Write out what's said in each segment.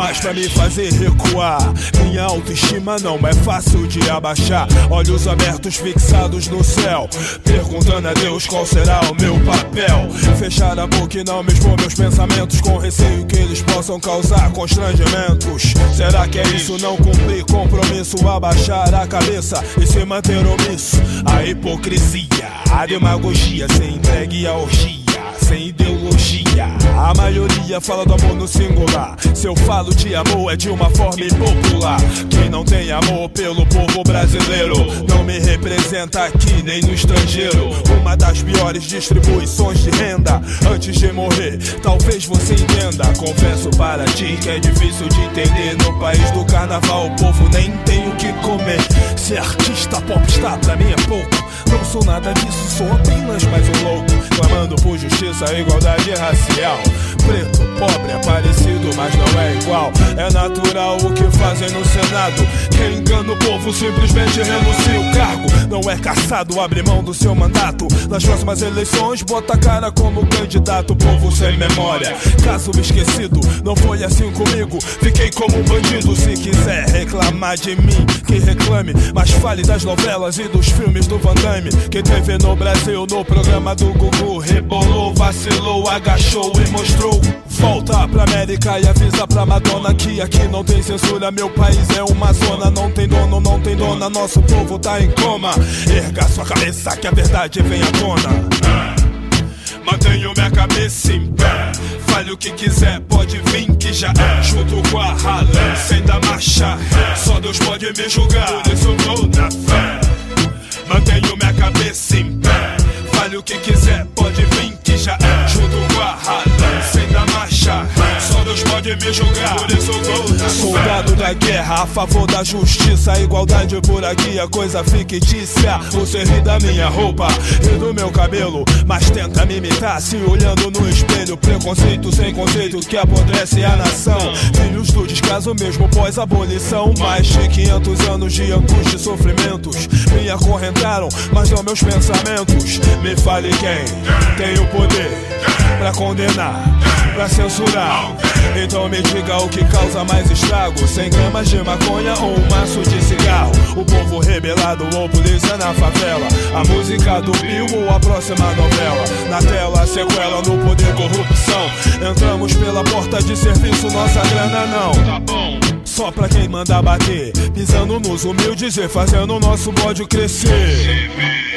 demais pra me fazer recuar. Minha autoestima não é fácil de abaixar. Olhos abertos fixados no céu, perguntando a Deus qual será o meu papel. Fechar a boca e não me expor meus pensamentos, com receio que eles possam causar constrangimentos. Será que é isso? Não cumprir compromisso, abaixar a cabeça e se manter omisso. A hipocrisia, a demagogia, sem entregue à orgia, sem ideologia. A maioria fala do amor no singular. Se eu falo de amor é de uma forma impopular. Quem não tem amor pelo povo brasileiro não me representa aqui nem no estrangeiro. Uma das piores distribuições de renda. Antes de morrer, talvez você entenda. Confesso para ti que é difícil de entender. No país do carnaval o povo nem tem o que comer. Ser artista popstar pra mim é pouco. Não sou nada disso, sou apenas mais um louco, clamando por justiça e igualdade racial. Preto, pobre, é parecido, mas não é igual. É natural o que fazem no Senado. Quem engana o povo simplesmente renuncia o cargo. Não é caçado, abre mão do seu mandato. Nas próximas eleições, bota a cara como candidato. Povo sem memória, caso esquecido. Não foi assim comigo, fiquei como um bandido. Se quiser reclamar de mim, que reclame, mas fale das novelas e dos filmes do Van Damme. Quem teve no Brasil, no programa do Gugu, rebolou, vacilou, agachou e mostrou. Volta pra América e avisa pra Madonna que aqui não tem censura, meu país é uma zona. Não tem dono, não tem dona, nosso povo tá em coma. Erga sua cabeça que a verdade vem à tona. Mantenho minha cabeça em pé. Fale o que quiser, pode vir que já é. Junto com a ralé, sem dar marcha ré. Só Deus pode me julgar, por isso eu vou na fé. Mantenho minha cabeça em pé. Fale o que quiser, pode vir que já é. Junto com a ralé, sem dar marcha ré. Só Deus pode me julgar, por isso eu vou na fé. Soldado da guerra, a favor da justiça. Igualdade por aqui, a coisa fictícia. Você ri da minha roupa e do meu cabelo, mas tenta me imitar se olhando no espelho. Preconceito sem conceito que apodrece a nação. Filhos do descaso mesmo pós-abolição. Mais de 500 anos de angústia e sofrimentos me acorrentaram, mas não meus pensamentos. Me fale quem tem o poder pra condenar, pra censurar. Então me diga o que causa mais estrago: 100 gramas de maconha ou um maço de cigarro? O povo rebelado ou polícia na favela? A música do Bill ou a próxima novela? Na tela, sequela no poder, corrupção. Entramos pela porta de serviço, nossa grana não. Tá bom. Só pra quem manda bater, pisando nos humildes e fazendo o nosso bode crescer.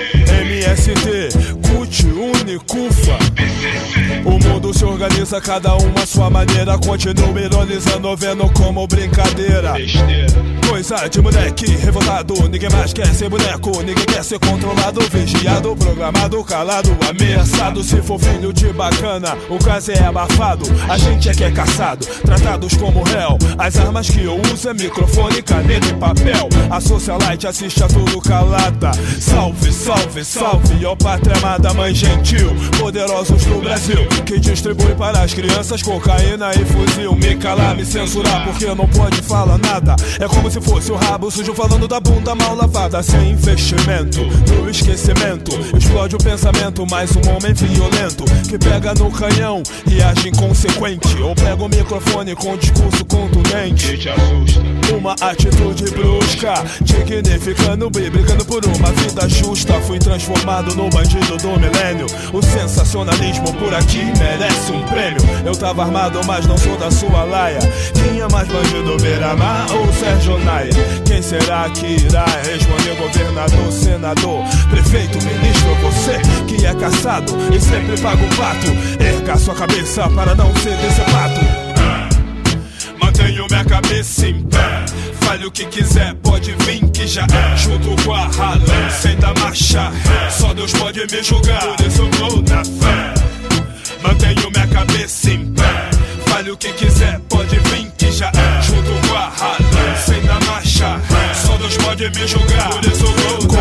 MST, CUT, UNE, CUFA. O mundo se organiza, cada um à sua maneira. Continua ironizando, vendo como brincadeira. Coisa de moleque revoltado, ninguém mais quer ser boneco. Ninguém quer ser controlado, vigiado, programado, calado, ameaçado. Se for filho de bacana, o caso é abafado. A gente é que é caçado, tratados como réu. As armas que eu uso é microfone, caneta e papel. A socialite assiste a tudo calada. Salve, salve, salve, ó pátria amada, mãe gentil. Poderosos do Brasil, que distribui para as crianças cocaína e fuzil. Me calar, me censurar, porque não pode falar nada. É como se fosse o rabo sujo falando da bunda mal lavada. Sem investimento, no esquecimento, explode o pensamento. Mais um homem violento, que pega no canhão e age inconsequente. Ou pega o microfone com discurso contundente. Te assusta. Uma atitude brusca, dignificando e brigando por uma vida justa. Fui transformado no bandido do milênio. O sensacionalismo por aqui merece um prêmio. Eu tava armado, mas não sou da sua laia. Quem é mais bandido, Beira-Mar ou Sérgio Naia? Quem será que irá responder? Governador, senador, prefeito, ministro? Você que é caçado e sempre paga o pato. Erga sua cabeça para não ser desse pato. Mantenho minha cabeça em pé. Fale o que quiser, pode vir que já é. Junto com a ralé, sem dar marcha ré. Só Deus pode me julgar, por isso eu vou na fé. Mantenho minha cabeça em pé. Fale o que quiser, pode vir que já é. Junto com a ralé, sem dar marcha ré. Só Deus pode me julgar, por isso eu vou na fé.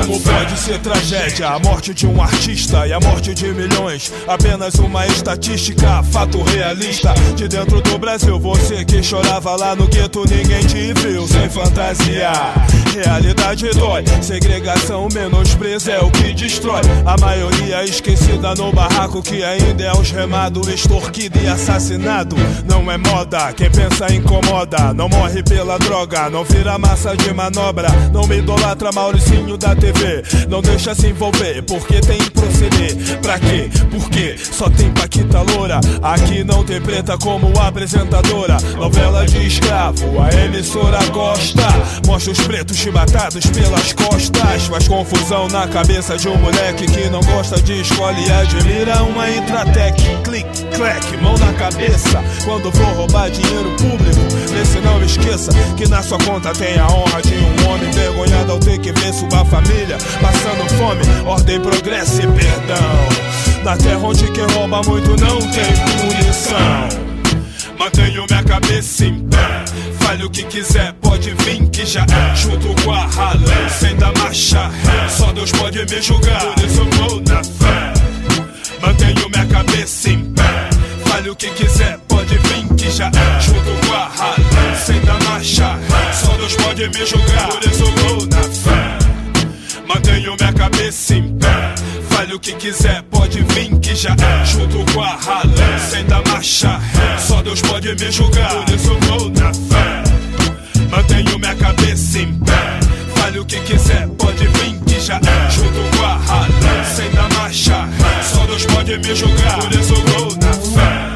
Como pode ser tragédia a morte de um artista e a morte de milhões? Apenas uma estatística, fato realista. De dentro do Brasil, você que chorava lá no gueto, ninguém te viu sem fantasia. Realidade dói, segregação, menosprezo é o que destrói. A maioria esquecida no barraco, que ainda é algemado, extorquido e assassinado. Não é moda, quem pensa incomoda. Não morre pela droga, não vira massa de manobra. Não me idolatra Mauricinho da TV. Não deixa se envolver, porque tem que proceder. Pra quê? Porque só tem paquita loura. Aqui não tem preta como apresentadora. Novela de escravo, a emissora gosta. Mostra os pretos chibatados pelas costas. Faz confusão na cabeça de um moleque que não gosta de escola e admira uma Intratec. Clique, clack, mão na cabeça. Quando for roubar dinheiro público, vê se não esqueça que na sua conta tem a honra de um homem envergonhado ao ter que ver sua família passando fome. Ordem, progresso e perdão. Na terra onde quem rouba muito não tem punição. Mantenho minha cabeça em pé. Fale o que quiser, pode vir que já é. Junto com a ralé, sem dar marcha ré. Só Deus pode me julgar, por isso eu vou na fé. Mantenho minha cabeça em pé. Fale o que quiser, pode vir que já é. Junto com a ralé, sem dar marcha ré. Só Deus pode me julgar, por isso eu vou na fé. Mantenho minha cabeça em pé. Fale o que quiser, pode vir que já é. Junto com a ralé, sem dar marcha ré. Só Deus pode me julgar, por isso eu vou na fé. Mantenho minha cabeça em pé. Fale o que quiser, pode vir que já é. Junto com a ralé, sem dar marcha ré. Só Deus pode me julgar, por isso eu vou na fé.